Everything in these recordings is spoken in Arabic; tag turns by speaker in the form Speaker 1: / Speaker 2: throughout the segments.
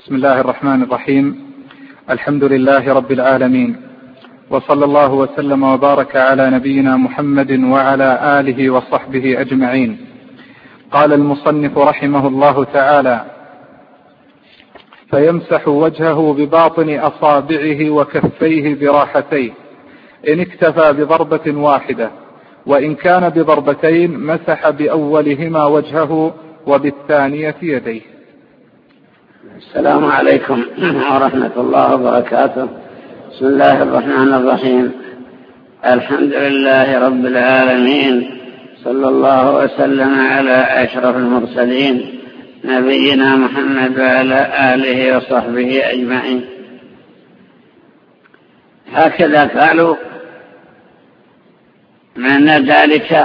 Speaker 1: بسم الله الرحمن الرحيم. الحمد لله رب العالمين، وصلى الله وسلم وبارك على نبينا محمد وعلى آله وصحبه أجمعين. قال المصنف رحمه الله تعالى: فيمسح وجهه بباطن أصابعه وكفيه براحتيه إن اكتفى بضربة واحدة، وإن كان بضربتين مسح بأولهما وجهه وبالثانية يديه.
Speaker 2: السلام عليكم ورحمة الله وبركاته. بسم الله الرحمن الرحيم. الحمد لله رب العالمين، صلى الله وسلم على أشرف المرسلين نبينا محمد وعلى آله وصحبه أجمعين. هكذا قالوا معنى ذلك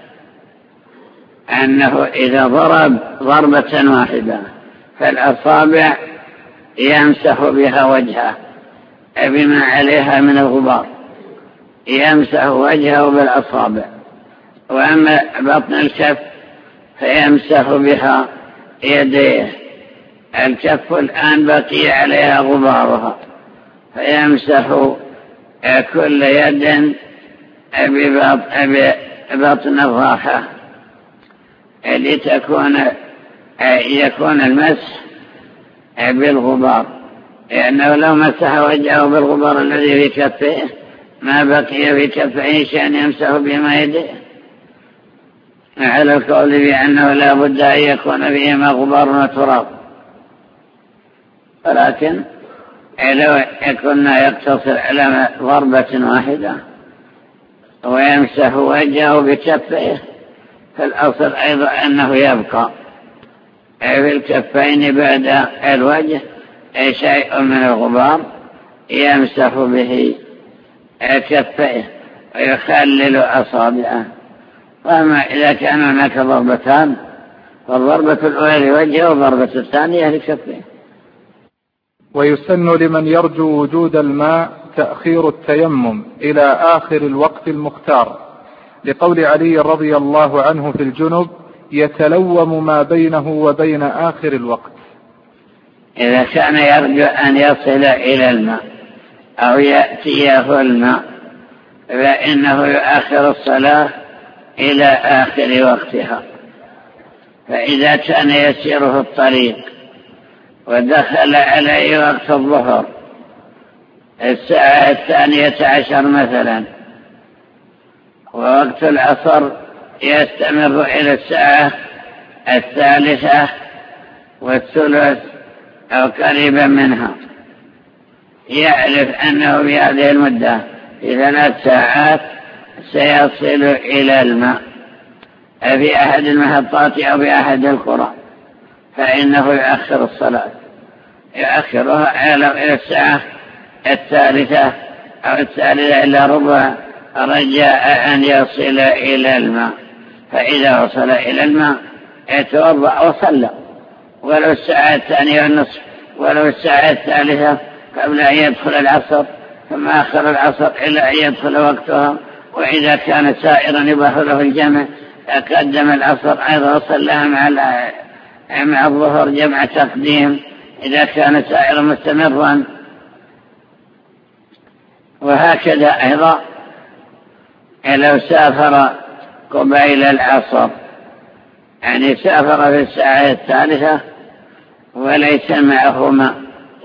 Speaker 2: أنه إذا ضرب ضربة واحدة فالأصابع يمسح بها وجهه بما عليها من الغبار، يمسح وجهه بالأصابع. وأما بطن الكف فيمسح بها يديه. الكف الآن بقي عليها غبارها، فيمسح كل يد ببطن الراحة يكون المسح بالغبار، لأنه لو مسح وجهه بالغبار الذي في كفه ما بقي في كفه شيء يمسح بما يديه، على القول بأنه لا بد أن يكون فيهما غبار وتراب. ولكن لو كنا يقتصر على ضربة واحدة ويمسح وجهه بكفه، فالأصل أيضا أنه يبقى في الكفين بعد الوجه شيء من الغبار يمسح به كفيه ويخلل أصابعه. وأما إذا كان هناك ضربتان، فالضربة الأولى لوجهه والضربة الثانية لكفيه.
Speaker 1: ويسن لمن يرجو وجود الماء تأخير التيمم إلى آخر الوقت المختار، لقول علي رضي الله عنه في الجنب: يتلوم ما بينه وبين آخر الوقت.
Speaker 2: إذا كان يرجو أن يصل إلى الماء أو يأتيه الماء فإنه يؤخر الصلاة إلى آخر وقتها. فإذا كان يسيره الطريق ودخل عليه وقت الظهر الساعة 12 مثلا، ووقت العصر يستمر إلى الساعة 3:03 أو قريبا منها، يعرف أنه في هذه المدة في 3 ساعات سيصل إلى الماء في أحد المحطات أو في أحد القرى، فإنه يؤخر الصلاة، يؤخرها إلى الساعة 3 أو 3:15 رجاء أن يصل إلى الماء. فإذا وصل إلى الماء يتوضأ وصلى، ولو الساعة 2:30 ولو الساعة 3 قبل أن يدخل العصر، ثم أخر العصر إلى أن يدخل وقتها. وإذا كان سائرا يباح له الجمع قدم العصر أيضا وصلها مع الظهر جمع تقديم إذا كان سائرا مستمرا. وهكذا أيضا لو سافر قبيل العصر، يعني سافر في الساعة 3 وليس معه ماء،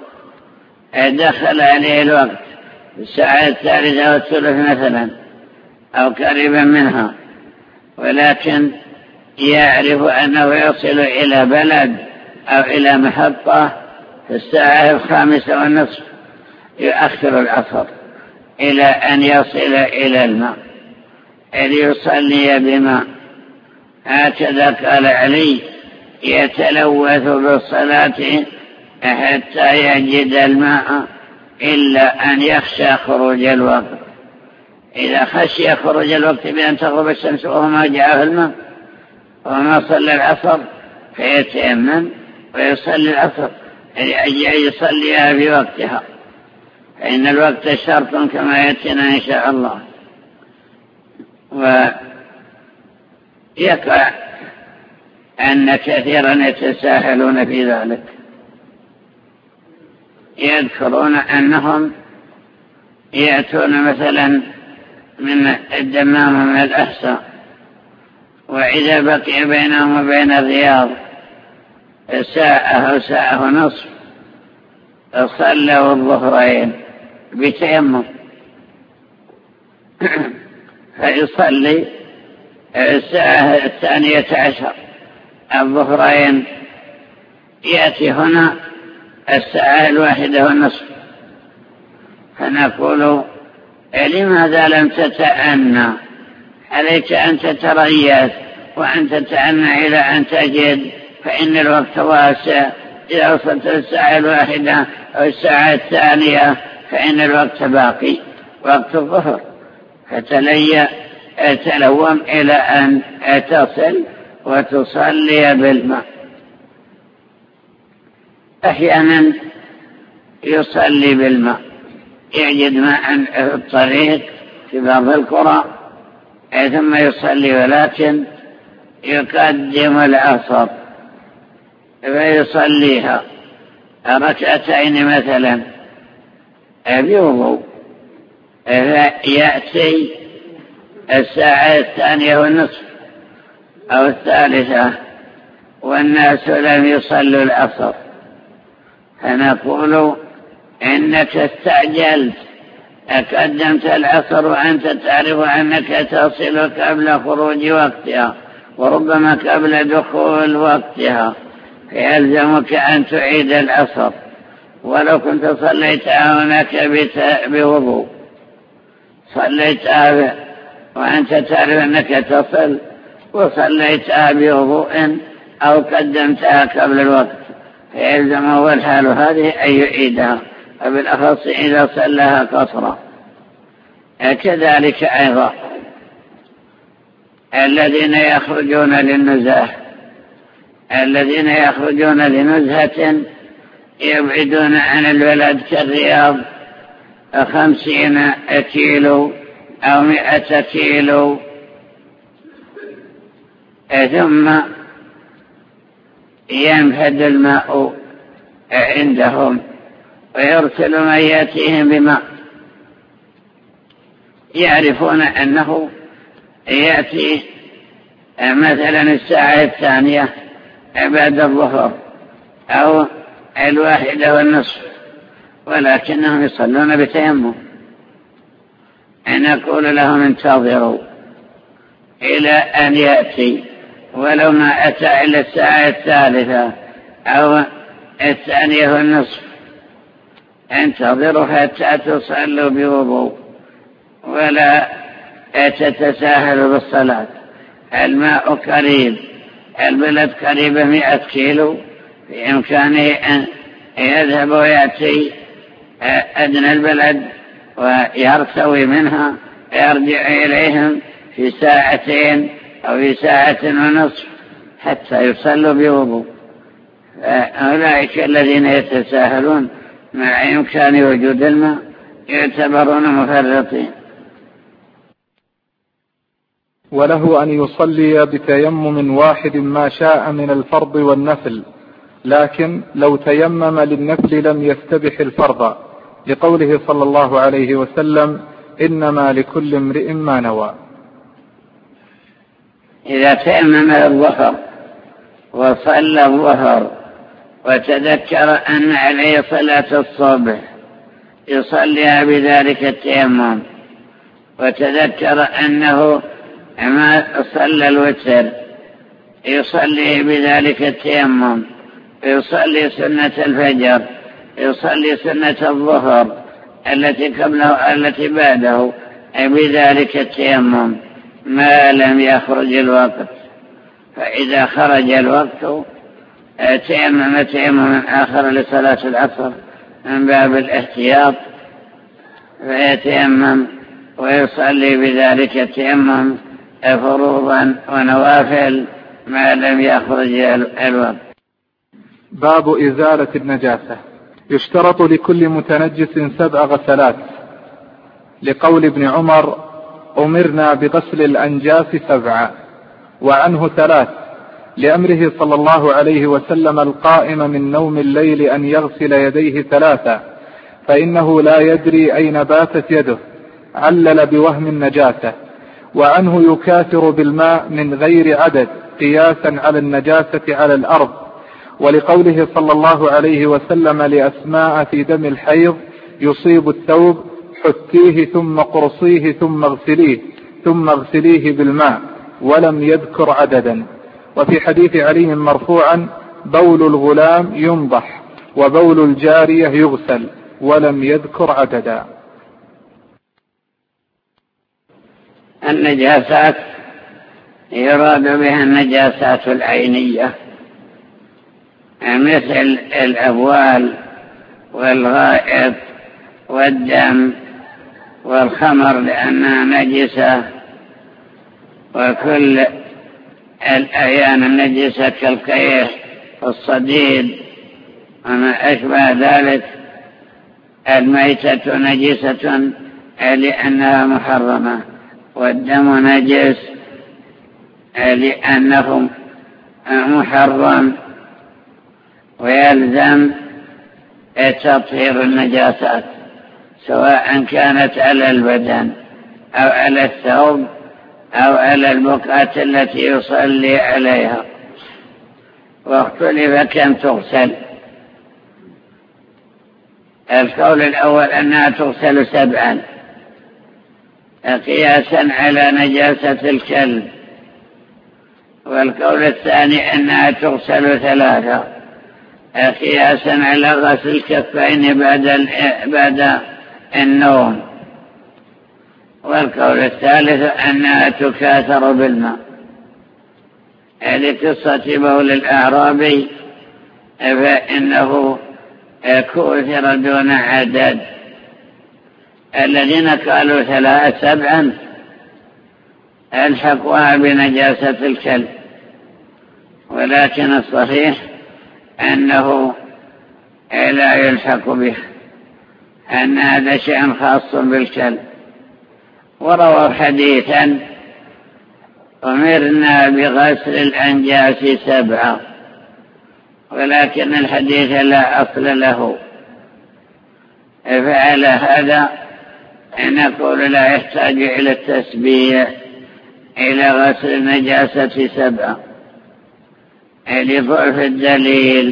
Speaker 2: دخل عليه الوقت في الساعة 3:03 مثلا أو قريبا منها، ولكن يعرف أنه يصل إلى بلد أو إلى محطة في الساعة 5:30، يؤخر العصر إلى أن يصل إلى الماء ليصلي بماء. هكذا قال علي: يتلوث بالصلاة حتى يجد الماء إلا أن يخشى خروج الوقت. إذا خشي خروج الوقت بأن تغرب الشمس وهو ما جاءه الماء وما صلى العصر فيتيمم ويصلي العصر لأجل يصليها في وقتها، فإن الوقت شرط كما يأتينا إن شاء الله. ويقع أن كثيرا يتساهلون في ذلك، يذكرون أنهم يأتون مثلا من الدمام من الأحساء، وإذا بقي بينهم وبين الرياض ساعة أو ساعة ونصف صلوا الظهرين بتيمم، فيصلي الساعة 12 الظهرين، يأتي هنا الساعة 1:30، فنقول لماذا لم تتأنى؟ عليك أن تتريث وأن تتأنى إلى أن تجد، فإن الوقت واسع. إذا وصلت الساعة 1 أو الساعة 2 فإن الوقت باقي، وقت الظهر، فتلوم إلى أن تصل وتصلي بالماء. أحيانا يصلي بالماء، يجد ماء في الطريق في بعض القرى ثم يصلي، ولكن يقدم العصر فيصليها 2 مثلا بوضوء، فيأتي الساعة 2:30 أو 3 والناس لم يصلوا العصر، فنقول إنك استعجلت، قدمت العصر وأنت تعرف أنك تصل قبل خروج وقتها وربما قبل دخول وقتها، فيلزمك أن تعيد العصر ولو كنت صليتها هناك بوضوء، صليتها وأنت تعرف أنك تصل وصليتها بوضوء أو قدمتها قبل الوقت، فيلزمه الحال هذه أن يعيدها، وبالأخص إذا صلىها قصرا. كذلك أيضا الذين يخرجون لنزهة يبعدون عن البلد كالرياض 50 كيلو أو 100 كيلو، ثم ينفد الماء عندهم ويرسل من يأتيهم بماء، يعرفون أنه يأتي مثلا الساعة 2 بعد الظهر أو 1:30، ولكنهم يصلون بتيمم. نقول لهم انتظروا إلى أن يأتي، ولو ما أتى إلا الساعة 3 أو 2:30 انتظروا حتى تصلوا بوضوء، ولا تتساهلوا بالصلاة. الماء قريب، البلد قريبة 100 كيلو، بإمكانه أن يذهب ويأتي أدنى البلد ويرتوي منها ويرجع إليهم في 2 ساعة أو في 1:30 حتى يصلوا بوضوء. أولئك الذين يتساهلون مع إمكان وجود الماء يعتبرون مفرطين.
Speaker 1: وله أن يصلي بتيمم واحد ما شاء من الفرض والنفل، لكن لو تيمم للنفل لم يستبح الفرض، لقوله صلى الله عليه وسلم: إنما لكل امرئ ما نوى.
Speaker 2: إذا تيمم الظهر وصلى الظهر وتذكر أن عليه صلاة الصبح يصليها بذلك التيمم، وتذكر أنه ما صلى الوتر يصلي بذلك التيمم، يصلي سنة الفجر، يصلي سنة الظهر التي قبله التي بعده بذلك التيمم ما لم يخرج الوقت. فإذا خرج الوقت تيمم تيمم آخر لصلاة العصر من باب الاحتياط، فيتيمم ويصلي بذلك التيمم فروضا ونوافل ما لم يخرج الوقت.
Speaker 1: باب إزالة النجاسة. يشترط لكل متنجس 7 غسلات، لقول ابن عمر: أمرنا بغسل الأنجاس 7، وعنه 3، لأمره صلى الله عليه وسلم القائم من نوم الليل أن يغسل يديه 3 فإنه لا يدري أين باتت يده، علل بوهم النجاسة. وعنه يكاثر بالماء من غير عدد قياسا على النجاسة على الأرض، ولقوله صلى الله عليه وسلم لأسماء في دم الحيض يصيب الثوب حتيه ثم قرصيه ثم اغسليه بالماء، ولم يذكر عددا. وفي حديث علي مرفوعا بول الغلام ينضح وبول الجارية يغسل، ولم يذكر عددا.
Speaker 2: النجاسات يراد بها النجاسات العينية مثل الأبوال والغائط والدم والخمر لأنها نجسة، وكل الأعيان النجسة كالقيح والصديد وما أشبه ذلك. الميتة نجسة لأنها محرمة، والدم نجس لأنه محرم، ويلزم تطهير النجاسات سواء كانت على البدن أو على الثوب أو على البقعة التي يصلي عليها. واختلف كم تغسل. القول الأول أنها تغسل 7 قياسا على نجاسة الكلب، والقول الثاني أنها تغسل 3 قياسا على غسل الكفين بعد النوم، والقول الثالث أنها تكاثر بالماء. لقصة بول الأعرابي فإنه كثر دون عدد. الذين قالوا 7 ألحقوها بنجاسة الكلب، ولكن الصحيح أنه لا يلحق به، أن هذا شيء خاص بالكلب. وروى حديثا أمرنا بغسل الأنجاس 7، ولكن الحديث لا أصل له. فعلى هذا نقول لا يحتاج إلى التسبيح إلى غسل النجاسة 7 لضعف الدليل.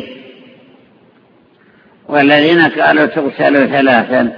Speaker 2: والذين قالوا تغسل 3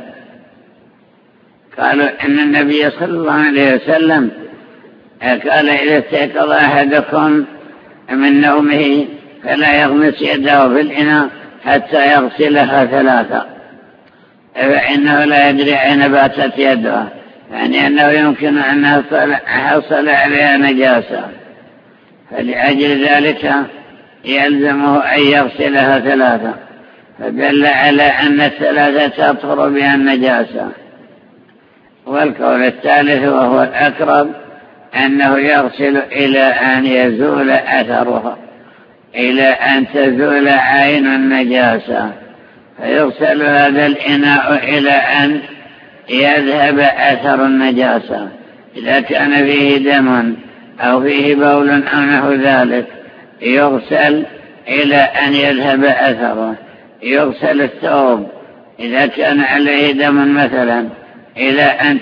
Speaker 2: قالوا إن النبي صلى الله عليه وسلم قال إذا استيقظ أحدكم من نومه فلا يغمس يده في الإناء حتى يغسلها 3، فإنه لا يدري أين باتت يده، يعني أنه يمكن أن حصل عليها نجاسة، فلأجل ذلك يلزمه أن يغسلها 3، فدل على أن 3 تطهر بها النجاسة. والقول الثالث وهو الأقرب أنه يغسل إلى أن يزول أثرها، إلى أن تزول عين النجاسة، فيغسل هذا الإناء إلى أن يذهب أثر النجاسة. إذا كان فيه دم أو فيه بول أو نحو ذلك يغسل إلى أن يذهب أثره. يغسل الثوب إذا كان عليه دم مثلا إلى أن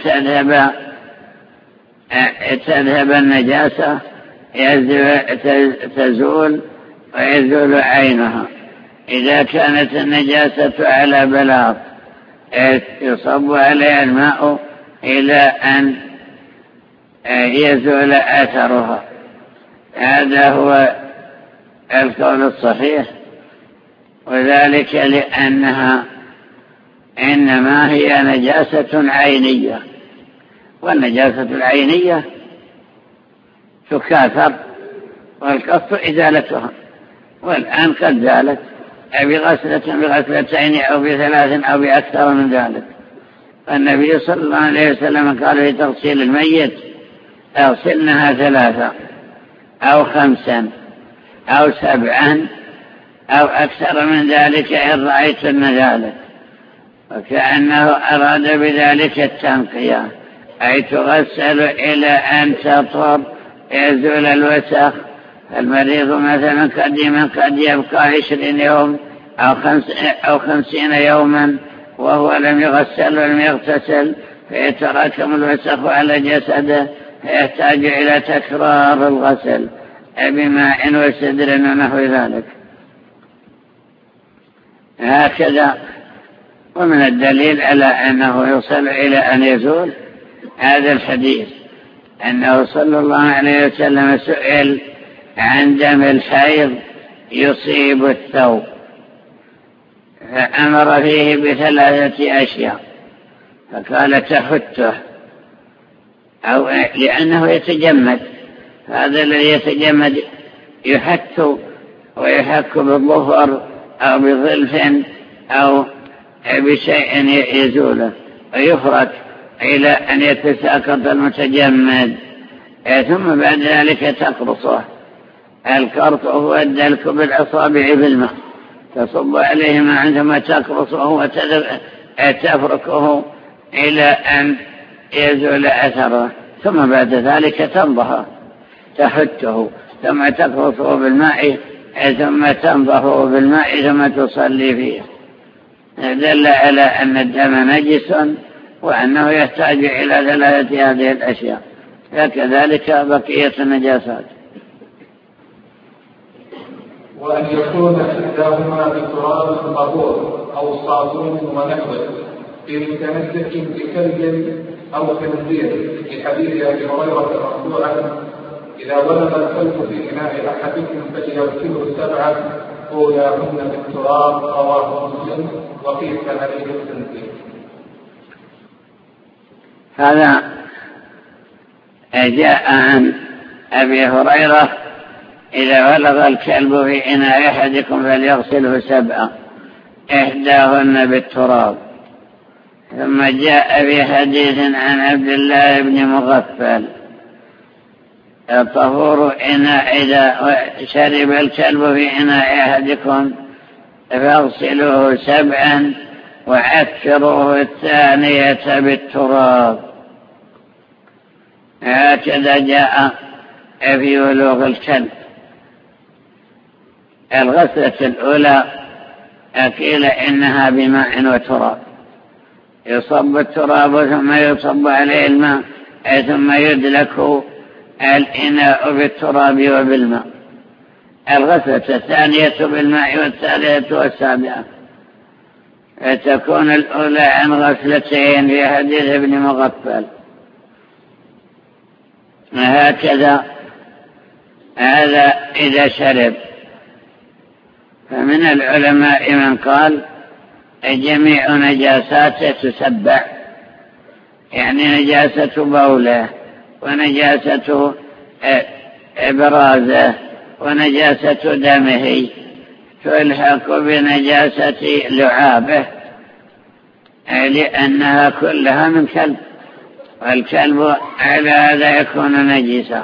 Speaker 2: تذهب النجاسة تزول ويزول عينها. إذا كانت النجاسة على بلاط يصب عليها الماء إلى أن يزول أثرها. هذا هو القول الصحيح، وذلك لأنها إنما هي نجاسة عينية، والنجاسة العينية تكاثر والقصد إزالتها، والآن قد زالت بغسلتين أو ب3 أو بأكثر من ذلك. فالنبي صلى الله عليه وسلم قال في تغسيل الميت اغسلنها 3 أو 5 أو 7 أو أكثر من ذلك إن رأيتن ذلك، وكأنه أراد بذلك التنقية، أي تغسل إلى أن تطهر يزول الوسخ المريض مثلا قد يبقى 20 يوم أو 50 يوما وهو لم يغسل ولم يغتسل، فيتراكم الوسخ على جسده، فيحتاج إلى تكرار الغسل بماء وسدر ونحو ذلك. هكذا. ومن الدليل على أنه يوصل إلى أن يزول هذا الحديث، أنه صلى الله عليه وسلم سئل عن دم الحيض يصيب الثوب، فأمر فيه ب3 أشياء، فقال تحته، أو لأنه يتجمد، هذا الذي يتجمد يحت ويحك بالظفر أو بظلف أو بشيء يزوله ويفرك إلى أن يتساقط المتجمد، ثم بعد ذلك تقرصه. القرط هو الدلك بالأصابع بالماء، تصب عليه ما عندما تقرصه وتفركه إلى أن يزول أثره، ثم بعد ذلك تنضح تحته، ثم تقرصه بالماء، ثم تنضحه بالماء، ثم تصلي فيه. دل على أن الدم نجس وأنه يحتاج إلى 3 هذه الأشياء، وكذلك بقية النجاسات.
Speaker 1: وأن يكون إحداهما بتراب طهور أو صابون ونحوه في متمسك بكلب أو خنزير، لحديث أبي هريرة مرفوعا: إذا ولد الكلب في إناء أحدكم فليغسله 7 أولاهن بالتراب، رواه مسلم، وقيس عليه الخنزير.
Speaker 2: هذا جاء عن أبي هريرة: إذا ولغ الكلب في إناء أحدكم فليغسله 7 إحداهن بالتراب. ثم جاء بحديث عن عبد الله بن مغفل: طهور إناء إذا شرب الكلب في إناء أحدكم فاغسلوه 7 وعكروه 2 بالتراب. هكذا جاء في ولوغ الكلب. الغسلة الأولى قيل إنها بماء وتراب، يصب التراب ثم يصب عليه الماء، ثم يدلك الإناء بالتراب وبالماء. الغسلة الثانية بالماء، والثالثة والسابعة، فتكون الأولى عن غسلتين في حديث ابن مغفل. هكذا هذا إذا شرب. فمن العلماء من قال جميع نجاساته تسبع، يعني نجاسة بوله ونجاسة إبرازه ونجاسة دمه تلحق بنجاسة لعابه، لأنها كلها من كلب، والكلب على هذا يكون نجسا.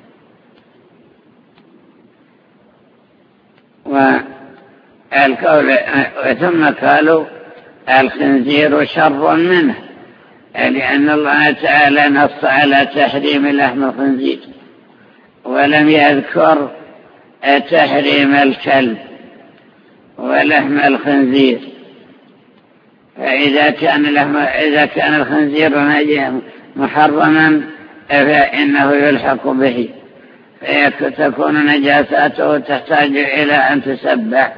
Speaker 2: ثم قالوا الخنزير شر منه، لأن الله تعالى نص على تحريم لحم الخنزير ولم يذكر تحريم الكلب ولحم الخنزير. فإذا كان الخنزير محرما فإنه يلحق به، فتكون نجاساته تحتاج إلى أن تسبح.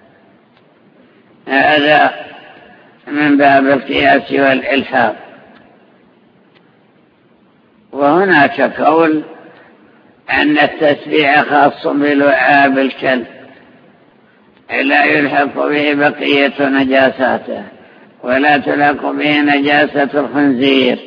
Speaker 2: هذا من باب القياس والإلحاق. وهناك قول أن التسبيح خاص بلعاب الكلب، لا يلحق به بقية نجاساته، ولا تلحق به نجاسة الخنزير.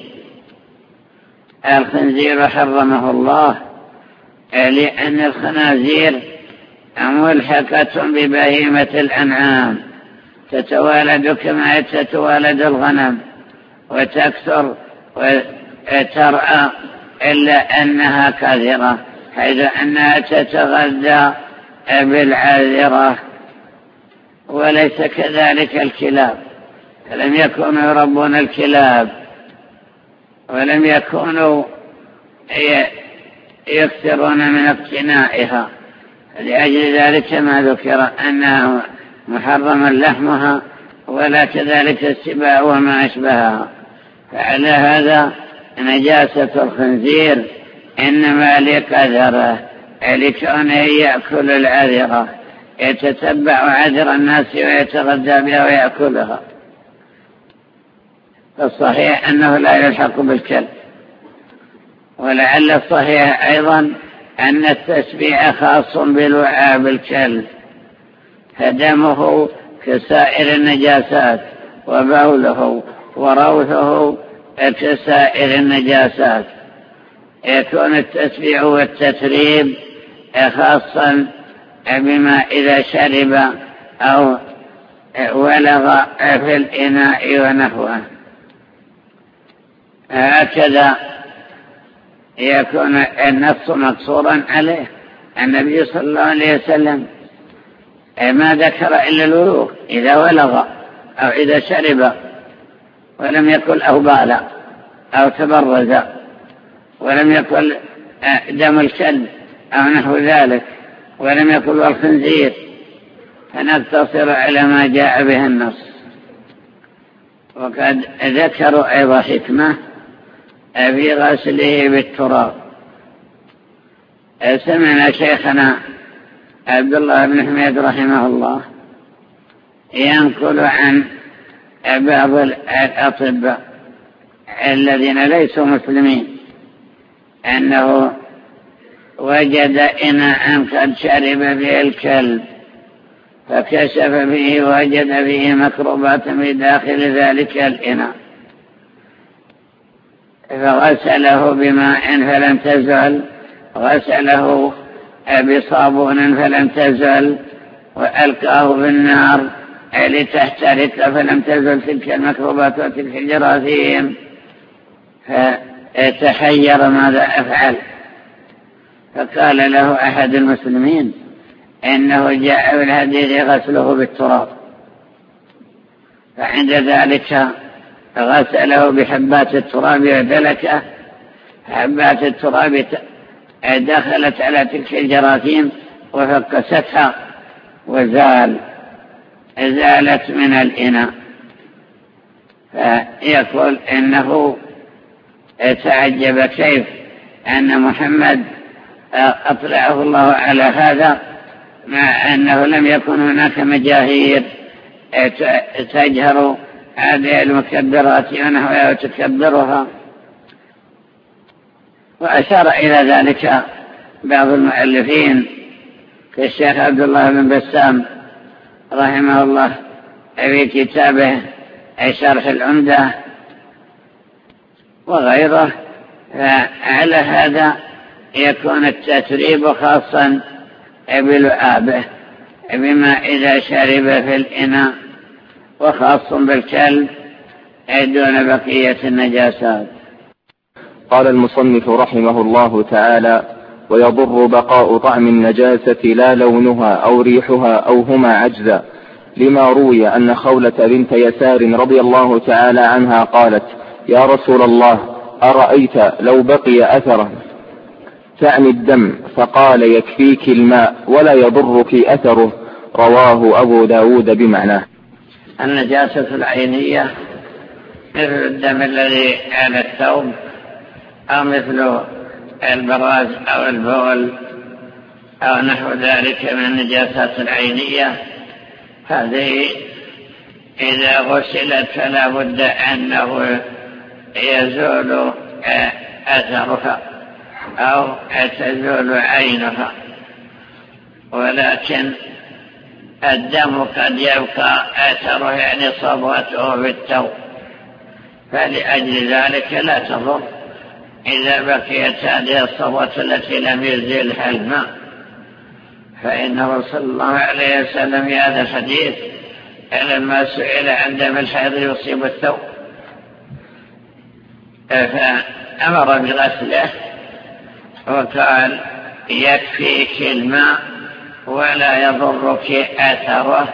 Speaker 2: الخنزير حرمه الله لأن الخنازير ملحقة ببهيمة الأنعام، تتوالد كما تتوالد الغنم وتكثر وترعى، إلا أنها كاذرة، حيث أنها تتغذى بالعاذرة. وليس كذلك الكلاب، فلم يكونوا يربون الكلاب ولم يكونوا يكثرون من اقتنائها، لأجل ذلك ما ذكر أنها محرم لحمها ولا كذلك السباع وما أشبهها. فعلى هذا نجاسة الخنزير إنما لقدره، لكونه يأكل العذرة، يتتبع عذر الناس ويتغذى بها ويأكلها. الصحيح أنه لا يلحق بالكلب، ولعل الصحيح أيضا أن التسبيع خاص بلعاب الكلب، فدمه كسائر النجاسات وبوله وروثه كسائر النجاسات. يكون التسبيع والتتريب خاصا بما إذا شرب أو ولغ في الإناء ونحوه. هكذا يكون النص مقصورا عليه. النبي صلى الله عليه وسلم ما ذكر إلا الولوغ إذا ولغ أو إذا شرب ولم يكن أو بال أو تبرز ولم يكن دم الكلب أو نحو ذلك ولم يكن الخنزير، فنقتصر على ما جاء به النص. وقد ذكروا أيضا حكمة في غسله بالتراب. سمعنا شيخنا عبد الله بن حميد رحمه الله ينقل عن بعض الأطباء الذين ليسوا مسلمين أنه وجد إناء قد شرب به الكلب فكشف به وجد فيه مكروبات بداخل ذلك الإناء، فغسله بماء فلم تزل، غسله بصابون فلم تزل، وألقاه بالنار لتحترق فلم تزل تلك المكروبات وتلك الجراثيم، فتحير ماذا أفعل. فقال له أحد المسلمين إنه جاء في الحديث غسله بالتراب، فعند ذلك غسله بحبات التراب ودلكه. حبات التراب دخلت على تلك الجراثيم وفكستها زالت من الإناء. فيقول إنه تعجب كيف أن محمد أطلعه الله على هذا مع أنه لم يكن هناك مجاهير تجهر هذه المكبرات ونحوها وتكبرها. وأشار إلى ذلك بعض المؤلفين كالشيخ عبد الله بن بسام رحمه الله في كتابه شرح العمدة وغيره. فعلى هذا يكون التتريب خاصا بلعابه بما إذا شرب في الإناء، وخاص بالكلب دون بقية النجاسات.
Speaker 3: قال المصنف رحمه الله تعالى: ويضر بقاء طعم النجاسة لا لونها أو ريحها أو هما عجزا، لما روي أن خولة بنت يسار رضي الله تعالى عنها قالت: يا رسول الله، أرأيت لو بقي أثره، تعني الدم، فقال: يكفيك الماء ولا يضرك أثره. رواه أبو داود بمعناه.
Speaker 2: النجاسة العينية مثل الدم الذي على الثوب أو مثل البراز أو البول أو نحو ذلك من النجاسات العينية، هذه إذا غسلت فلا بد أنه يزول أثرها أو تزول عينها، ولكن الدم قد يبقى أثره يعني صبغته بالثوب، فلأجل ذلك لا تضر إذا بقيت هذه الصبغة التي لم يزيلها الماء. فإنه صلى الله عليه وسلم في هذا الحديث لما سئل عن دم الحيض يصيب الثوب فأمر بغسله وقال: يكفيك الماء ولا يضرك أثره.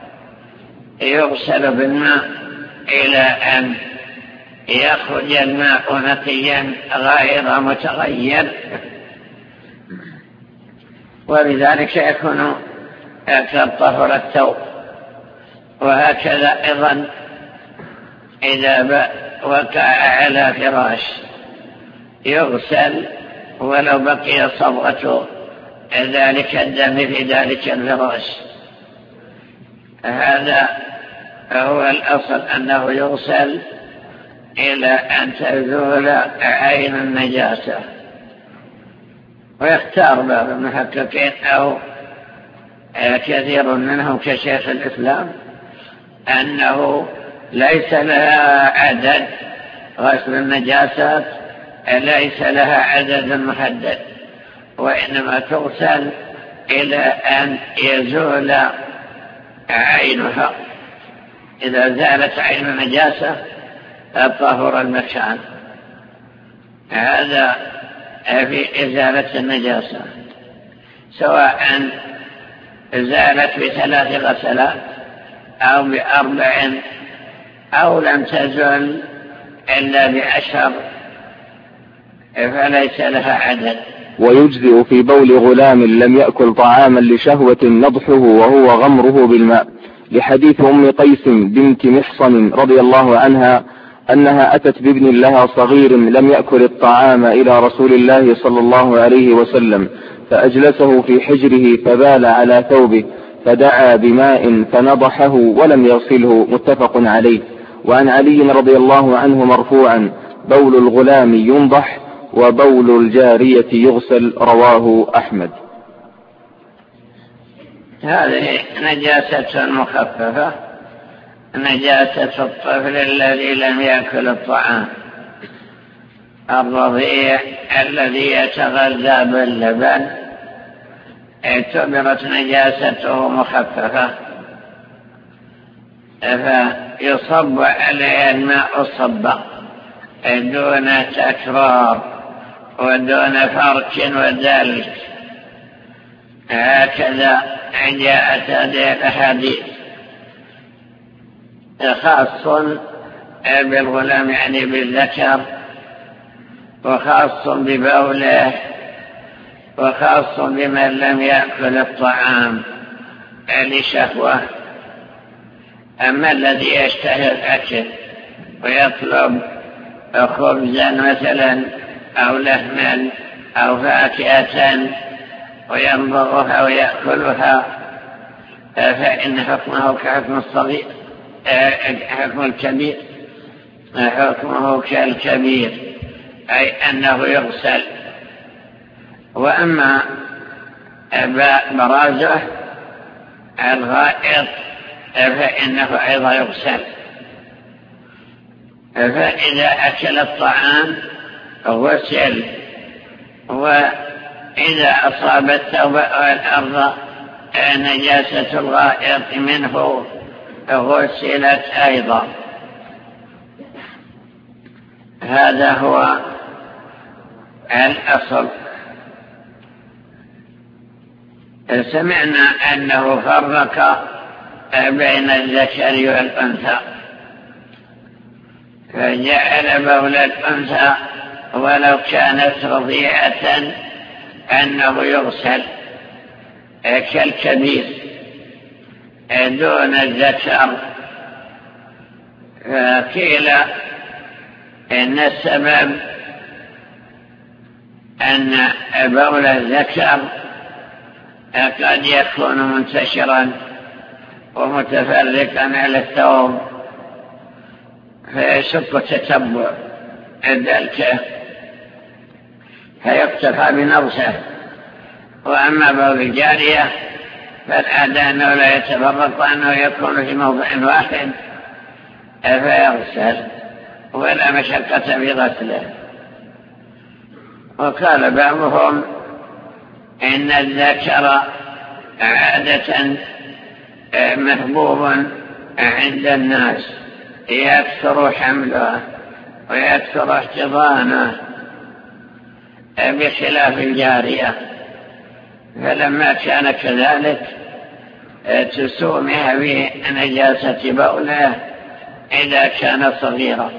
Speaker 2: يغسل بالماء إلى أن يخرج الماء نقيا غير متغير، وبذلك يكون قد طهر الثوب. وهكذا أيضا إذا وقع على فراش يغسل ولو بقي صبغة ذلك الدم في ذلك الفراش. هذا هو الأصل أنه يغسل إلى أن تزول عين النجاسة. ويختار بعض المحققين أو كثير منهم كشيخ الإسلام أنه ليس لها عدد، غسل النجاسات ليس لها عدد محدد، وإنما تغسل إلى أن يزول عينها. إذا زالت عين النجاسة طهر المكان. هذا في إزالة النجاسة، سواء زالت ب3 غسلات أو ب4 أو لم تزل إلا ب10 فليس لها عدد.
Speaker 3: ويجزئ في بول غلام لم يأكل طعاما لشهوة نضحه وهو غمره بالماء، لحديث أم قيس بنت محصن رضي الله عنها أنها أتت بابن لها صغير لم يأكل الطعام إلى رسول الله صلى الله عليه وسلم، فأجلسه في حجره فبال على ثوبه، فدعا بماء فنضحه ولم يغسله، متفق عليه. وعن علي رضي الله عنه مرفوعا: بول الغلام ينضح وبول الجارية يغسل، رواه أحمد.
Speaker 2: هذه نجاسة مخففة، نجاسة الطفل الذي لم يأكل الطعام، الرضيع الذي يتغذى باللبن اعتبرت نجاسته مخففة، فيصب عليه الماء صبا دون تكرار ودون فرك ودلك. هكذا جاءت هذه الأحاديث، خاص بالغلام يعني بالذكر، وخاص ببوله، وخاص بمن لم يأكل الطعام لشهوة. أما الذي يشتهي الأكل ويطلب خبزا مثلا أو لحما أو فاكهة ويمضغها ويأكلها، فإن حكمه كحكم الصغير، حكم الكبير، حكمه كالكبير، أي أنه يغسل. وأما برازه الغائط فإنه أيضا يغسل. فإذا أكل الطعام غسل، وإذا أصاب الثوب والأرض نجاسة الغائط منه غسلت أيضا. هذا هو الأصل. سمعنا أنه فرق بين الذكر والأنثى، فجعل بول الأنثى ولو كانت رضيعة أنه يغسل كالكبير دون الذكر. فقيل إن السبب أن بول الذكر قد يكون منتشرا ومتفرقا على الثوب، فيشق تتبع ذلك فيقتفى بنفسه. وأما بول الجارية فالعادة أنه لا يتفرق، أنه يكون في موضع واحد فيغسل ولا مشقة في غسله. وقال بعضهم إن الذكر عادة محبوب عند الناس، يكثر حمله ويكثر احتضانه، بخلاف الجارية. فلما كان كذلك تسومها بنجاسة بوله إذا كان صغيرا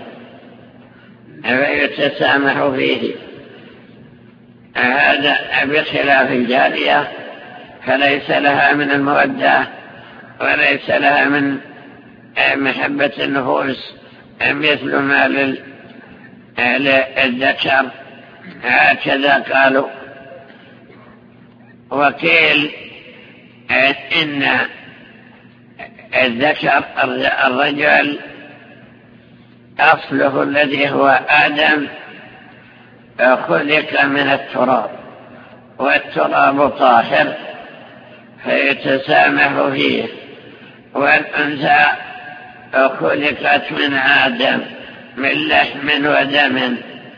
Speaker 2: فيتسامح فيه. هذا بخلاف الجارية فليس لها من المودة وليس لها من محبة النفوس مثل ما للذكر، هكذا قالوا. وقيل إن الذكر الرجل أصله الذي هو آدم خلق من التراب، والتراب طاهر فيتسامح فيه، والأنثى خلقت من آدم من لحم ودم،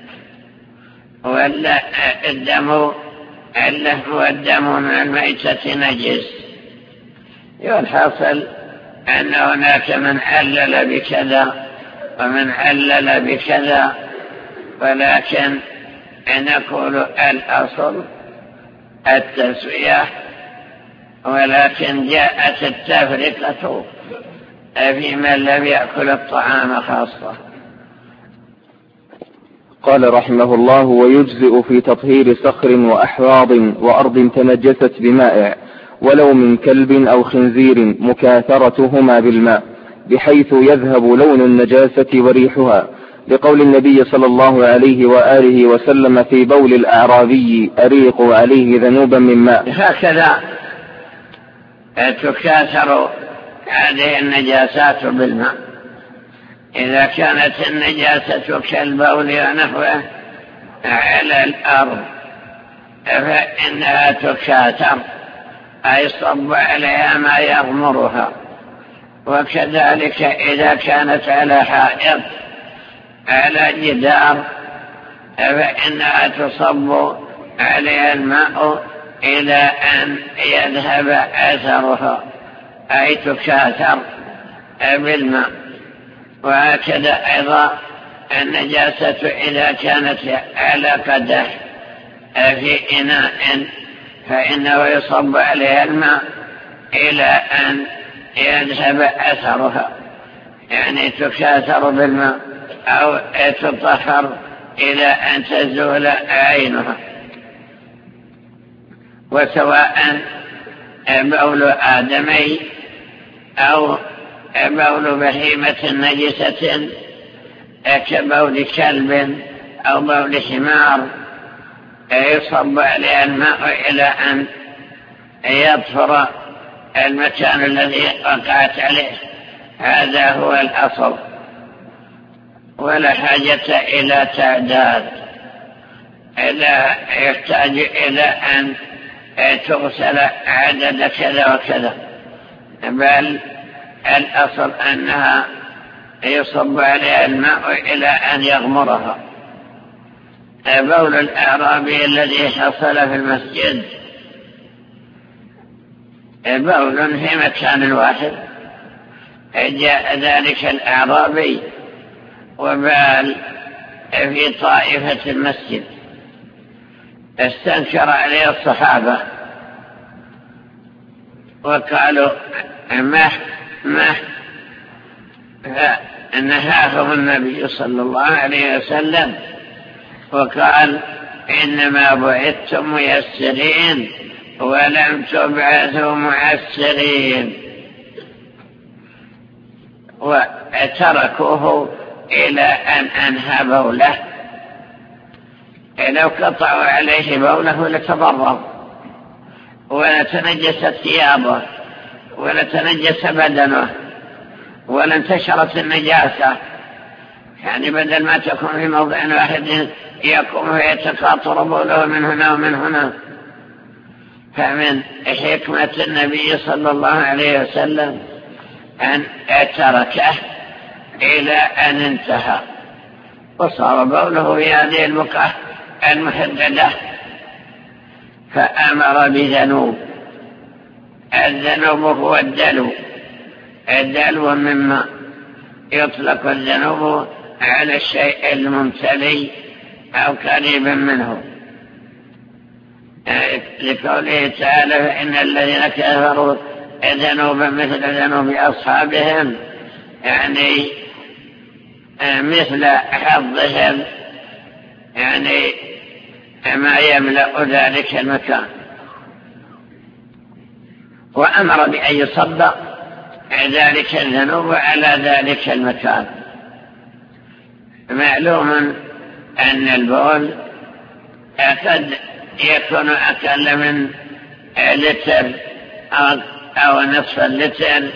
Speaker 2: اللحم والدم من الميتة نجس. والحاصل أن هناك من علل بكذا ومن علل بكذا، ولكن نقول الأصل التسوية، ولكن جاءت التفرقة في من لم يأكل الطعام خاصة.
Speaker 3: قال رحمه الله: ويجزئ في تطهير صخر وأحواض وأرض تنجست بمائع ولو من كلب أو خنزير مكاثرتهما بالماء بحيث يذهب لون النجاسة وريحها، لقول النبي صلى الله عليه وآله وسلم في بول الأعرابي: أريقوا عليه ذنوبا من ماء.
Speaker 2: هكذا تكاثر هذه النجاسات بالماء. إذا كانت النجاسة كالبول ونحوه على الأرض فإنها تكاثر، أي صب عليها ما يغمرها. وكذلك إذا كانت على حائط على جدار فإنها تصب عليها الماء إلى أن يذهب أثرها، أي تكاثر بالماء. وهكذا أيضا النجاسة إذا كانت على قدح في إناء فإنه يصب عليها الماء إلى أن يذهب أثرها، يعني تكاثر بالماء أو تطهر إلى أن تزول عينها. وسواء بول آدمي أو بول بهيمة نجسة كبول كلب أو بول حمار يصب عليها الماء إلى أن يطهر المكان الذي وقعت عليه. هذا هو الأصل، ولا حاجة إلى تعداد، إلا يحتاج إلى أن تغسل عدد كذا وكذا، بل الأصل أنها يصب عليها الماء إلى أن يغمرها. بول الأعرابي الذي حصل في المسجد بول في مكان واحد، جاء ذلك الأعرابي وبال في طائفة المسجد، استنكر عليه الصحابة وقالوا ما فنهاهم النبي صلى الله عليه وسلم وقال: إنما بعثتم ميسرين ولم تبعثوا معسرين. وتركوه إلى أن أنهى بوله. لو قطعوا عليه بوله لتضرر ولتنجست ثيابه ولتنجس بدنه ولانتشرت النجاسة. يعني بدل ما تكون في موضع واحد يقوم ويتقاطر بوله من هنا ومن هنا. فمن حكمة النبي صلى الله عليه وسلم أن تركه إلى أن انتهى، وصار بوله في هذه البقعة المحددة. فأمر بذنوب. الذنوب هو الدلو مما يطلق الذنوب على الشيء الممتلي أو قريبا منه، لقوله تعالى: فإن الذين كفروا ذنوبا مثل ذنوب أصحابهم، يعني مثل حظهم، يعني ما يملأ ذلك المكان. وأمر بأن يصب ذلك الذنوب على ذلك المكان. معلوم أن البول قد يكون أقل من لتر أو نصف اللتر،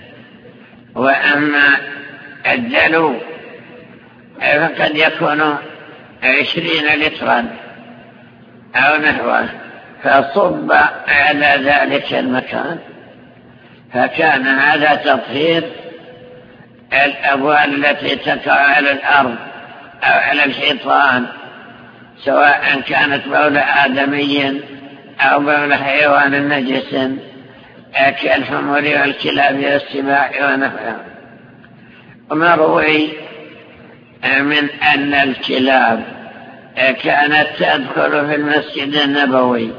Speaker 2: وأما الدلو فقد يكون 20 لترا أو نحوه، فصب على ذلك المكان. فكان هذا تطهير الأبوال التي تقع على الأرض أو على الحيطان، سواء كانت بول آدمي أو بول حيوان نجس كالحمر والكلاب والسباع ونحوها. وما روي من أن الكلاب كانت تدخل في المسجد النبوي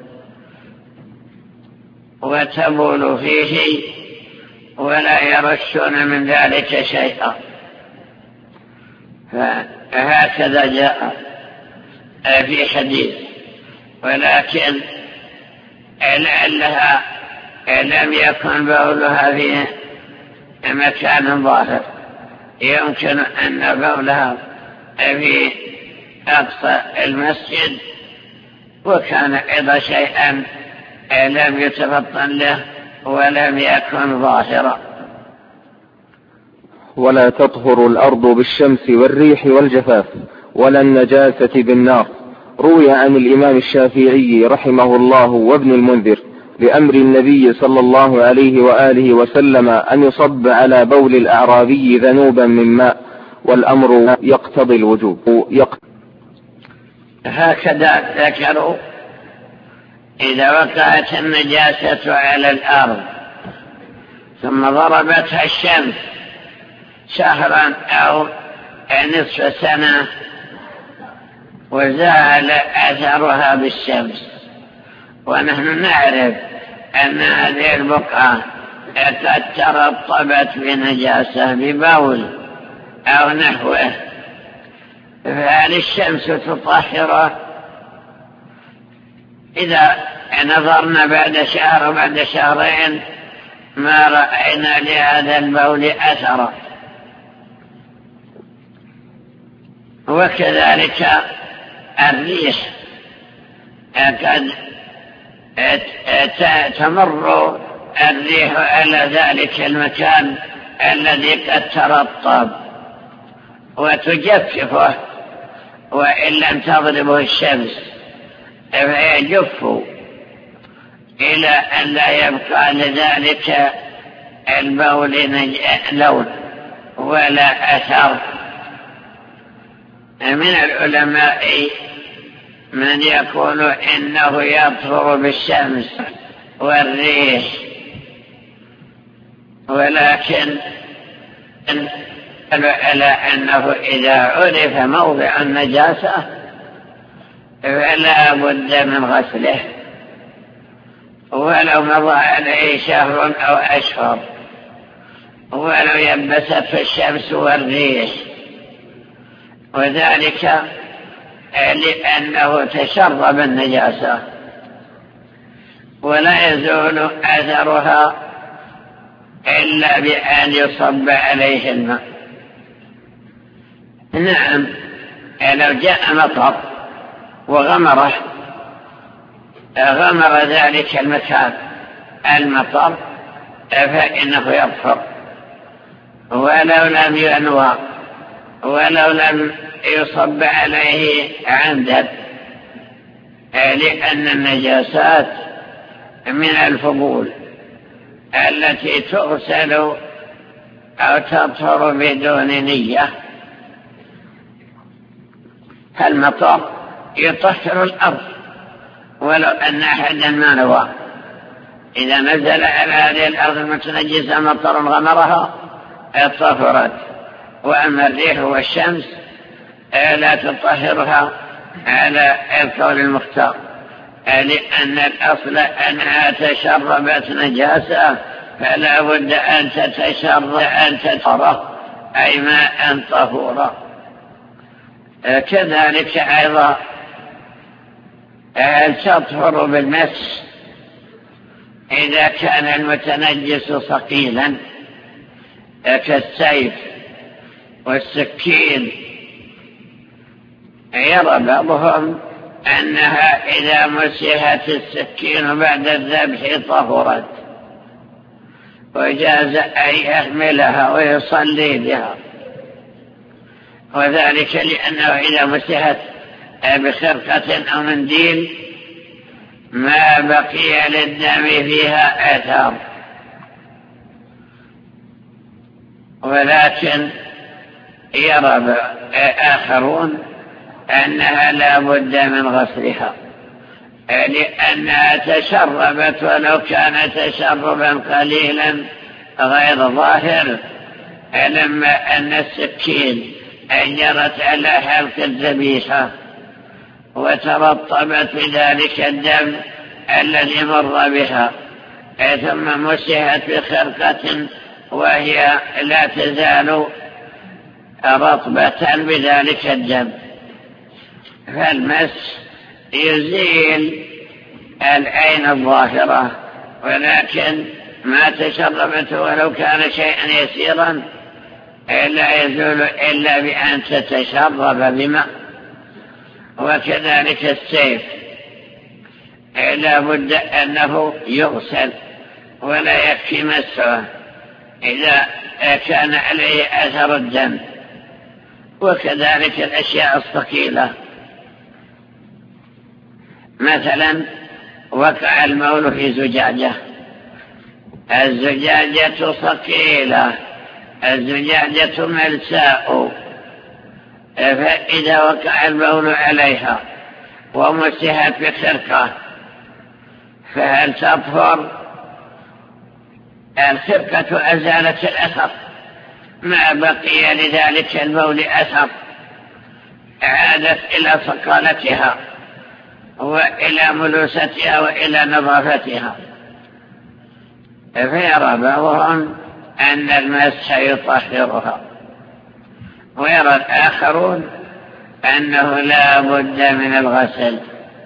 Speaker 2: وتبول فيه ولا يرشون من ذلك شيئا، فهكذا جاء في حديث، ولكن لعلها لم يكن بولها في مكان ظاهر، يمكن أن بولها في أقصى المسجد، وكان أيضا شيئا لم يتفطن له ولم يكن ظاهرا.
Speaker 3: ولا تطهر الأرض بالشمس والريح والجفاف ولا النجاسة بالنار. روي عن الإمام الشافعي رحمه الله وابن المنذر بأمر النبي صلى الله عليه وآله وسلم أن يصب على بول الأعرابي ذنوبا من ماء، والأمر يقتضي الوجوب.
Speaker 2: هكذا ذكروا إذا وقعت النجاسة على الأرض ثم ضربتها الشمس شهرا أو نصف سنة وزال أثرها بالشمس، ونحن نعرف أن هذه البقعة قد ترطبت بنجاسة ببول أو نحوه، فهل الشمس تطهره؟ إذا نظرنا بعد شهر وبعد شهرين ما رأينا لهذا البول أثرا. وكذلك الريح قد تمر الريح على ذلك المكان الذي قد ترطب وتجففه، وإن لم تضربه الشمس فيجف إلى أن لا يبقى لذلك البول لون ولا أثر. من العلماء من يقول إنه يطهر بالشمس والريح، ولكن على أنه إذا عرف موضع النجاسة فلا بد من غسله ولو مضى عليه شهر أو أشهر، ولو يبست في الشمس والريح، وذلك لأنه تشرب النجاسة ولا يزول أثرها إلا بأن يصب عليه الماء. نعم، لو جاء مطر وغمر ذلك المكان المطر فإنه يطهر ولو لم ينوى ولو لم يصب عليه عمدا، لأن النجاسات من الفضول التي تغسل أو تطهر بدون نية. فالمطر يطهر الأرض ولو أن أحدا ما نوى، إذا نزل على هذه الأرض المتنجسة مطر غمرها طهرت. وأما الريح والشمس لا تطهرها على القول المختار، لأن الأصل أنها تشربت نجاسة فلا بد أن تطهر أي ماء طهورا. كذلك أيضا تطهر بالمس إذا كان المتنجس ثقيلا كالسيف والسكين، يرى بعضهم أنها إذا مسحت السكين بعد الذبح طهرت، وجاز أن يحملها ويصلي بها، وذلك لأنه إذا مسحت بخرقة أو منديل ما بقي للدم فيها أثر. ولكن يرى آخرون أنها لا بد من غسلها، لأنها تشربت ولو كان تشربا قليلا غير ظاهر، لما أن السكين أجرت على حلق الذبيحة وترطبت بذلك الدم الذي مر بها، ثم مسحت بخرقة وهي لا تزال رطبة بذلك الدم، فالمس يزيل العين الظاهرة، ولكن ما تشربته ولو كان شيئا يسيرا لا يزول إلا بأن تتشرب بماء. وكذلك السيف لا بد أنه يغسل ولا يكفي مسه إذا كان عليه أثر الدم. وكذلك الأشياء الثقيلة، مثلا وقع المول في زجاجة، الزجاجة ثقيلة، الزجاجة ملساء، فإذا وقع المول عليها ومسحت بخرقة فهل تطهر؟ الخرقة أزالت الأثر، ما بقي لذلك المول أثر، عادت إلى ثقالتها وإلى ملوستها وإلى نظافتها. فيرى بعضهم أن المسح يطهرها، ويرى الآخرون أنه لا بد من الغسل،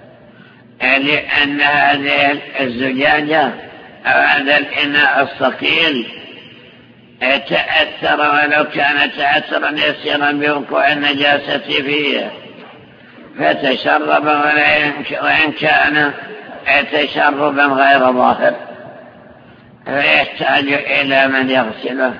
Speaker 2: لأن هذه الزجاجة أو هذا الإناء الثقيل تأثر ولو كان تأثرا يسيرا بوقوع النجاسة فيه، فتشرب وإن كان تشربا غير ظاهر، فيحتاج إلى من يغسله.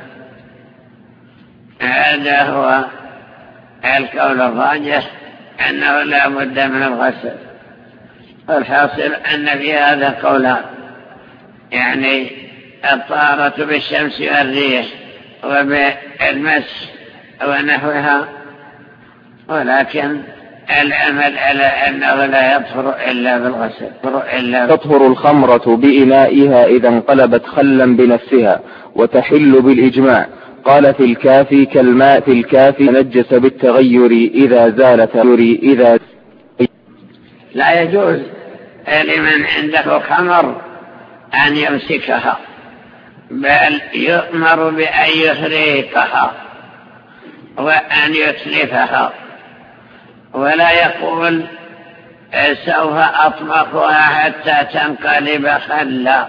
Speaker 2: هذا هو القول الراجح، أنه لا بد من الغسل. والحاصل أن في هذا قولان، يعني الطهارة بالشمس والريح وبالمس ونحوها، ولكن العمل على أنه لا يطهر إلا بالغسل.
Speaker 3: تطهر الخمرة بإنائها إذا انقلبت خلا بنفسها، وتحل بالإجماع. قال في الكافي كالماء في الكافي نجس بالتغير إذا زالت إذا.
Speaker 2: لا يجوز لمن عنده خمر أن يمسكها، بل يؤمر بأن يحرقها وأن يتلفها، ولا يقول سوف أطبخها حتى تنقلب خلا،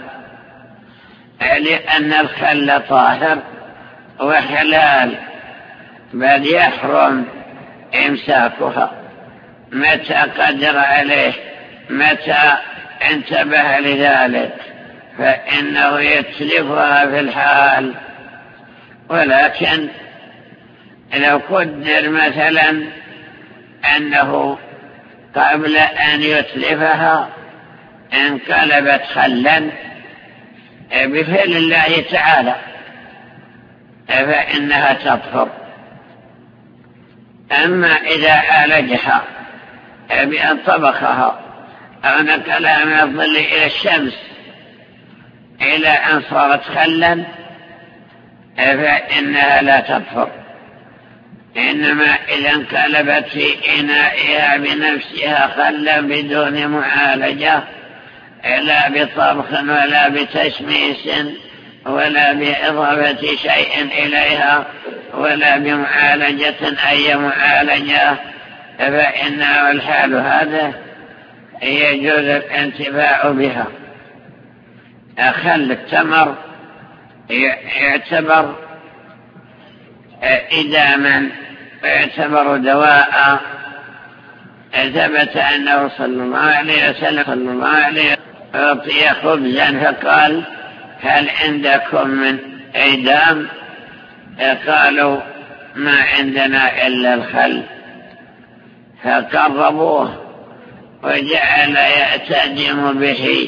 Speaker 2: لأن الخل طاهر وحلال، بل يحرم إمساكها متى قدر عليه، متى انتبه لذلك، فإنه يتلفها في الحال. ولكن لو قدر مثلا أنه قبل أن يتلفها انقلبت خلا بفعل الله تعالى، فإنها تطهر. أما إذا عالجها بأن طبخها أو نقلها من الظل إلى الشمس إلى أن صارت خلا، فإنها لا تطهر، إنما إذا انقلبت في إنائها بنفسها خلا بدون معالجة، لا بطبخ ولا بتشميس ولا بإضافة شيء إليها ولا بمعالجة أي معالجة، فإنه الحال هذا يجوز الانتفاع بها. خل التمر يعتبر إداما ويعتبر دواء. ثبت أنه صلى الله عليه وسلم أعطي خبزا فقال هل عندكم من إدام؟ قالوا ما عندنا إلا الخل، فقربوه وجعل يأتدم به،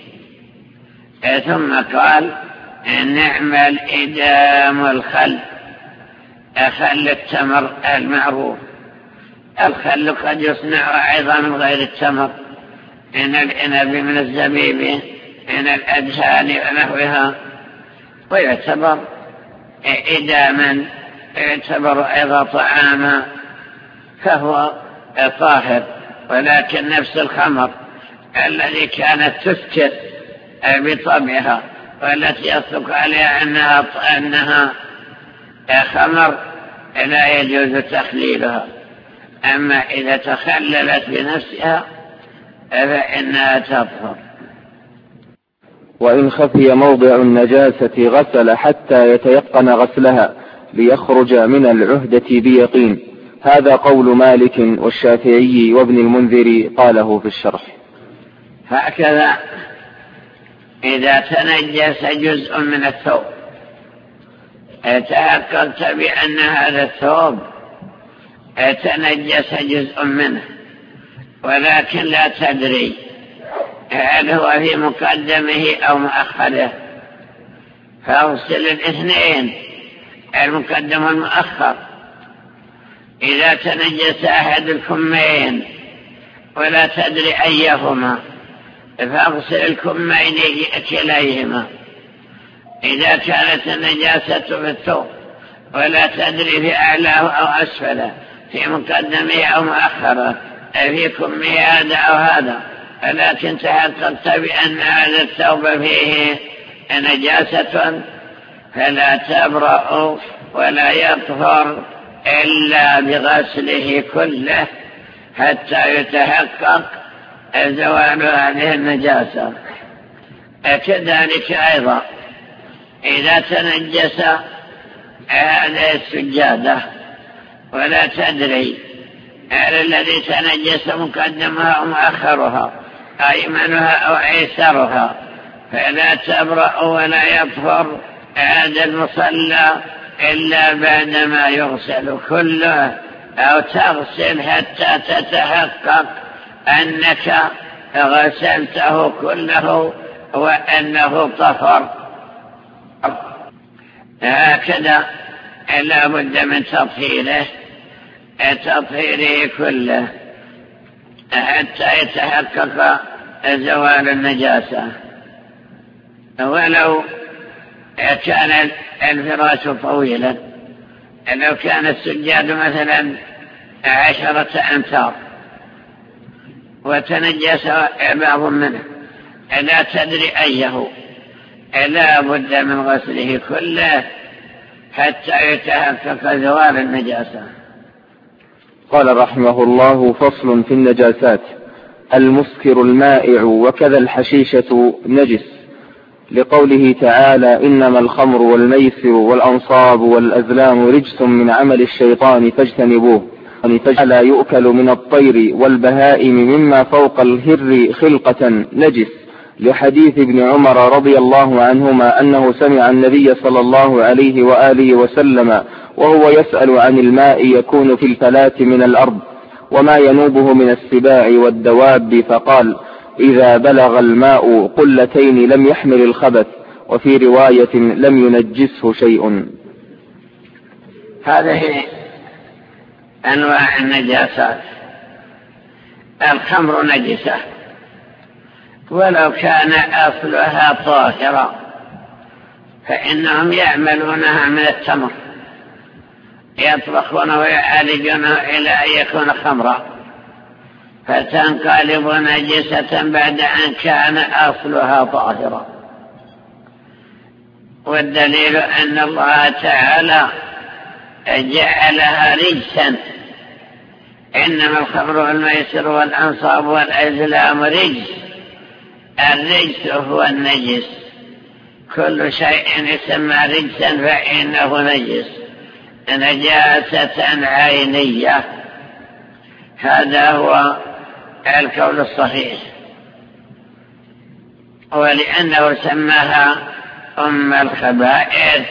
Speaker 2: ثم قال نعم الإدام الخل، خل التمر المعروف. الخل قد يصنع أيضا من غير التمر، من العنب، من الزبيب، من الأدهان ونحوها، ويعتبر إداما، يعتبر أيضا طعاما، فهو طاهر. ولكن نفس الخمر الذي كانت تسكر بطبعها والتي يصدق عليها أنها خمر لا يجوز تخليلها، أما إذا تخللت بنفسها فإنها تطهر.
Speaker 3: وإن خفي موضع النجاسة غسل حتى يتيقن غسلها ليخرج من العهدة بيقين. هذا قول مالك والشافعي وابن المنذر قاله في الشرح.
Speaker 2: هكذا إذا تنجس جزء من الثوب تأكدت بأن هذا الثوب تنجس جزء منه، ولكن لا تدري هل هو في مقدمه أو مؤخره، فاغسل الاثنين، المقدم والمؤخر. إذا تنجس أحد الكمين ولا تدري أيهما فاغسل الكمين كليهما. إذا كانت النجاسة في الثوب ولا تدري في أعلاه أو أسفله، في مقدمه أو مؤخره، في كمه هذا أو هذا، ولكن تحققت بأن هذا الثوب فيه نجاسة، فلا تبرأ ولا يطهر إلا بغسله كله حتى يتحقق زوال هذه النجاسة. كذلك أيضا إذا تنجس هذه السجادة ولا تدري هل الذي تنجس مقدمها أو مؤخرها، أيمنها أو أيسرها، فلا تبرأ ولا يطهر هذا المصلى إلا بعدما يغسل كله، أو تغسل حتى تتحقق أنك غسلته كله وأنه طهر. هكذا لا بد من تطهيره كله حتى يتحقق زوال النجاسة. ولو كان الفراش طويلا، لو كان السجاد مثلا 10 أمتار وتنجس بعض منه لا تدري أيه، لا بد من غسله كله حتى يتحقق زوال النجاسة.
Speaker 3: قال رحمه الله: فصل في النجاسات. المسكر المائع وكذا الحشيشة نجس، لقوله تعالى: إنما الخمر والميسر والأنصاب والأزلام رجس من عمل الشيطان فاجتنبوه. لا يؤكل من الطير والبهائم مما فوق الهر خلقة نجس، لحديث ابن عمر رضي الله عنهما أنه سمع النبي صلى الله عليه وآله وسلم وهو يسأل عن الماء يكون في الفلاة من الأرض وما ينوبه من السباع والدواب، فقال: إذا بلغ الماء قلتين لم يحمل الخبث، وفي رواية لم ينجسه شيء.
Speaker 2: هذه أنواع النجاسات. الخمر نجسة ولو كان أصلها طاهرا، فإنهم يعملونها من التمر، يطبخونه ويعالجونه إلى أن يكون خمرا، فتنقلب نجسة بعد أن كان أصلها طاهرا. والدليل أن الله تعالى جعلها رجسا. إنما الخمر والميسر والأنصاب والأزلام رجس، الرجس هو النجس، كل شيء يسمى رجسا فإنه نجس نجاسة عينية. هذا هو القول الصحيح. ولأنه سماها أم الخبائث،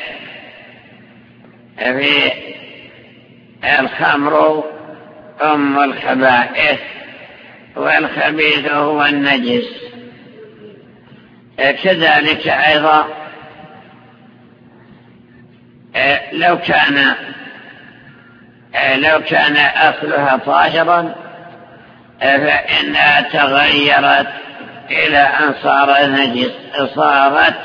Speaker 2: في الخمر أم الخبائث والخبيث هو النجس. كذلك أيضا لو كان أصلها طاهرا فإنها تغيرت إلى أن صارت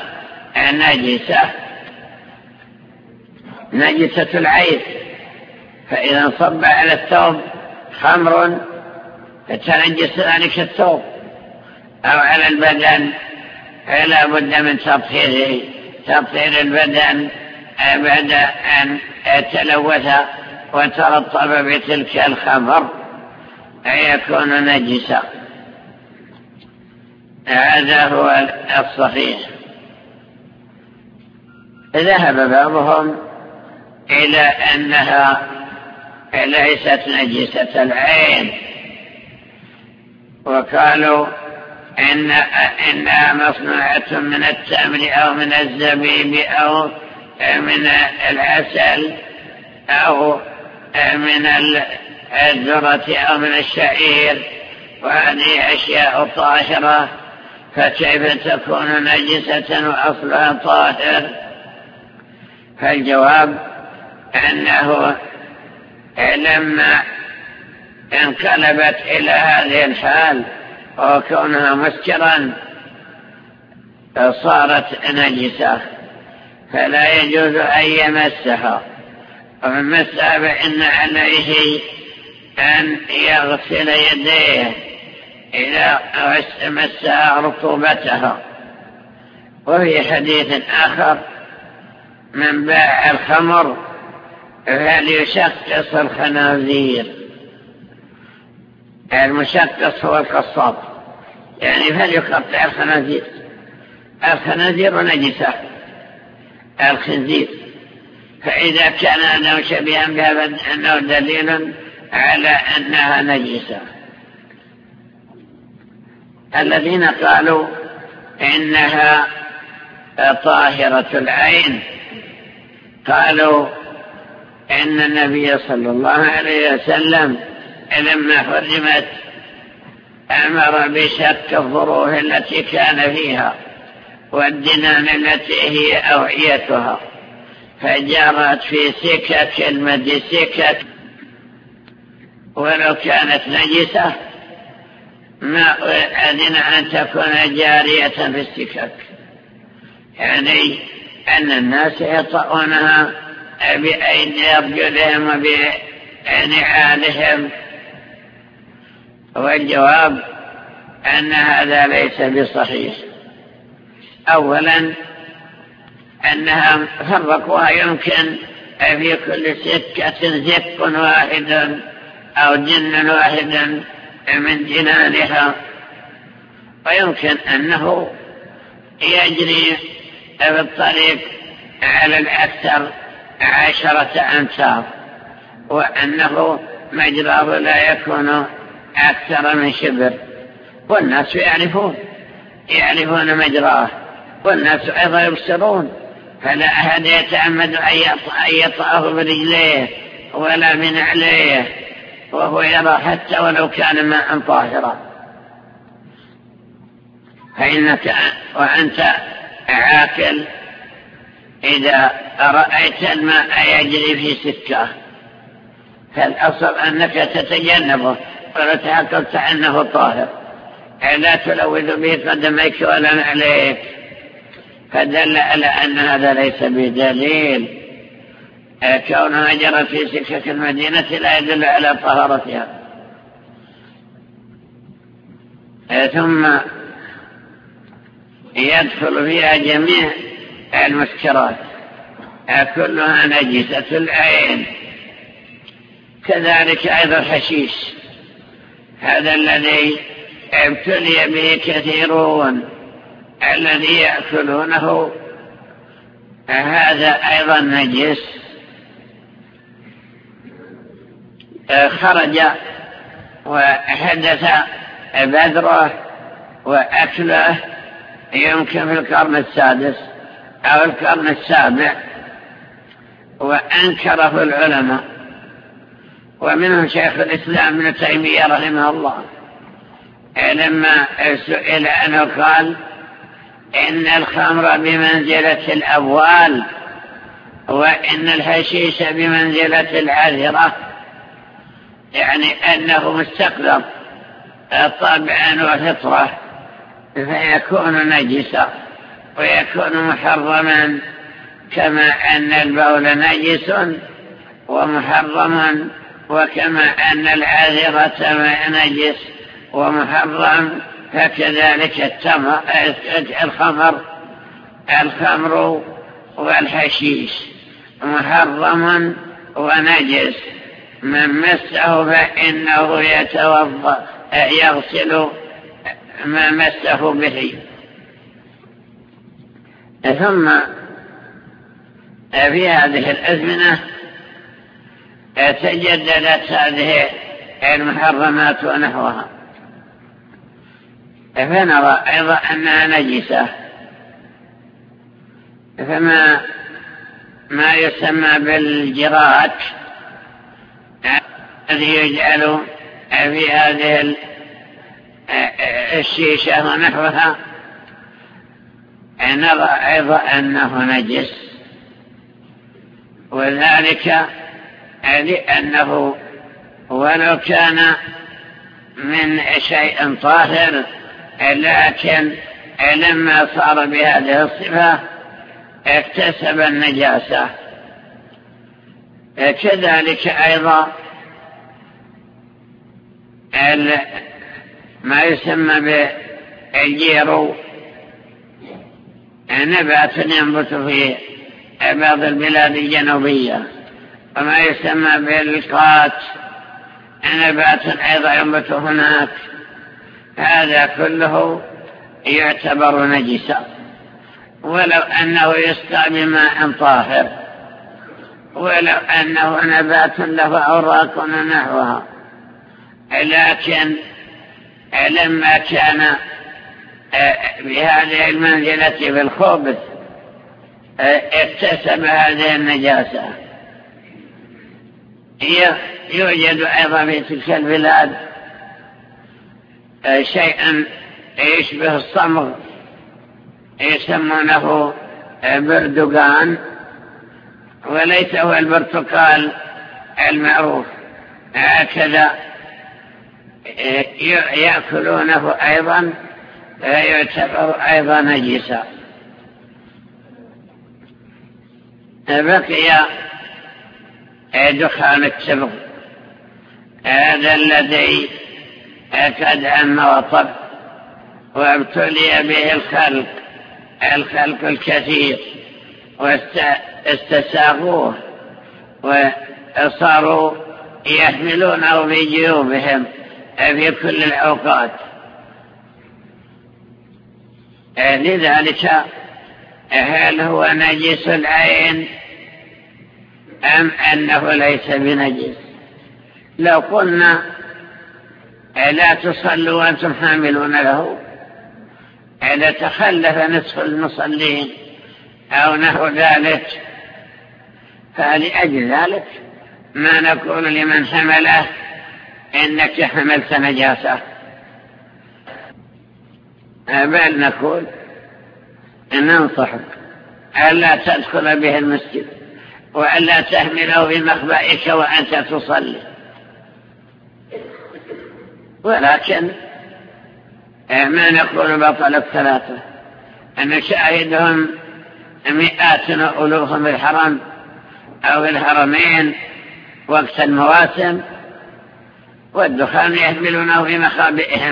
Speaker 2: نجسة العين. فإذا انصب على الثوب خمر فتنجس ذلك الثوب، أو على البدن فلا بد من تطهير البدن بعد أن تلوث وترطب بتلك الخمر يكون نجسا. هذا هو الصحيح. ذهب بعضهم إلى أنها ليست نجسة العين، وقالوا إنها مصنوعة من التمر أو من الزبيب أو من العسل أو من الذرة أو من الشعير، وهذه أشياء طاهرة، فكيف تكون نجسة وأصلها طاهر؟ فالجواب أنه لما انقلبت إلى هذه الحال وكونها مسكرا صارت نجسة، فلا يجوز أن يمسها. ومن مسها فإن عليه أن يغسل يديه إذا مسها رطوبتها. وفي حديث آخر: من باع الخمر فليشقص الخنازير. المشقص هو القصاب، يعني فليقطع الخنازير. الخنازير نجسة، الخنزير، فإذا كان أنه شبيها بها فإنه دليل على أنها نجسة. الذين قالوا إنها طاهرة العين قالوا إن النبي صلى الله عليه وسلم لما حرمت أمر بشق الظروف التي كان فيها والدنان التي هي أوعيتها، فجرت في سكك المد سكك، ولو كانت نجسة ما أذن أن تكون جارية في السكك، يعني أن الناس يطؤونها بأيدي أرجلهم وبنعالهم. والجواب أن هذا ليس بصحيح. أولا أنها فرقوها، يمكن في كل سكة زق واحد أو جن واحد من جنانها، ويمكن أنه يجري في الطريق على الأكثر 10 أمتار، وأنه مجراه لا يكون أكثر من شبر، والناس يعرفون مجراه، والناس أيضا يبصرون، فلا أحد يتعمد أن يطأه برجليه ولا بنعليه وهو يرى حتى ولو كان ماء طاهرا. فإنك وأنت عاقل إذا رأيت الماء يجري في سكة فالأصل أنك تتجنبه ولا تحققت أنه طاهر، لا تلوث به قدميك ولا نعليك، فدل على أن هذا ليس بدليل. كونها جرت في سكك المدينة لا يدل على طهارتها. ثم يدخل فيها جميع المسكرات كلها نجسة العين. كذلك أيضا الحشيش، هذا الذي ابتلي به كثيرون الذي يأكلونه هذا أيضا نجس، خرج وحدث بذره وأكله يمكن في القرن السادس أو القرن السابع، وأنكره العلماء، ومنهم شيخ الإسلام ابن تيمية رحمه الله لما سئل عنه قال إن الخمر بمنزلة الأبوال، وإن الحشيش بمنزلة العذرة، يعني أنه مستقر طبعا وفطرة، فيكون نجسا ويكون محرما، كما أن البول نجس ومحرم، وكما أن العذرة نجس ومحرم، فكذلك الخمر والحشيش محرم ونجس، من مسه فإنه يتوضأ يغسل ما مسه به. ثم في هذه الأزمنة تجددت هذه المحرمات ونحوها، فنرى أيضا أنها نجسة. فما يسمى بالجراك الذي يجعل في هذه الشيشة ونحوها، نرى أيضا أنه نجس، وذلك لأنه ولو كان من شيء طاهر، لكن لما صار بهذه الصفة اكتسب النجاسة. كذلك أيضا ما يسمى بالجيرو، نبات ينبت في بعض البلاد الجنوبية، وما يسمى بالقات نبات أيضا ينبت هناك، هذا كله يعتبر نجسا، ولو أنه يسقى بماء طاهر، ولو أنه نبات له أوراق ونحوها، لكن لما كان بهذه المنزلة في الخبث اكتسب هذه النجاسة. يوجد أيضا في تلك البلاد شيئا يشبه الصمغ يسمونه بردقان، وليس هو البرتقال المعروف، هكذا يأكلونه أيضا، يعتبر أيضا نجسا. بقي دخان التبغ، هذا الذي قد عم وطب وابتلي به الخلق الكثير، واستساغوه وصاروا يحملونه في جيوبهم في كل الأوقات. لذلك هل هو نجس العين أم أنه ليس بنجس؟ لو قلنا لا تصلوا وأنتم حاملون له، إذا تخلف نصف المصلين أو نحو ذلك، فلأجل ذلك ما نقول لمن حمله إنك حملت نجاسة، بل نقول ننصحك ألا تدخل به المسجد، وألا تحمله في مخبئك وأنت تصلي. ولكن ما نقول بطلت ثلاثة، أن شاهدهم مئات وألوف في الحرم أو في الحرمين وقت المواسم، والدخان يحملونه في مخابئهم،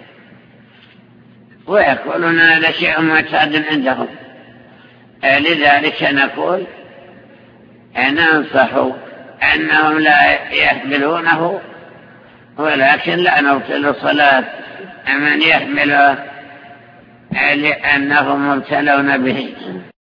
Speaker 2: ويقولون هذا شيء معتاد عندهم. لذلك نقول ننصح أنهم لا يحملونه، ولكن لا نبطل صلاة من يحمله لأنهم مبتلون به.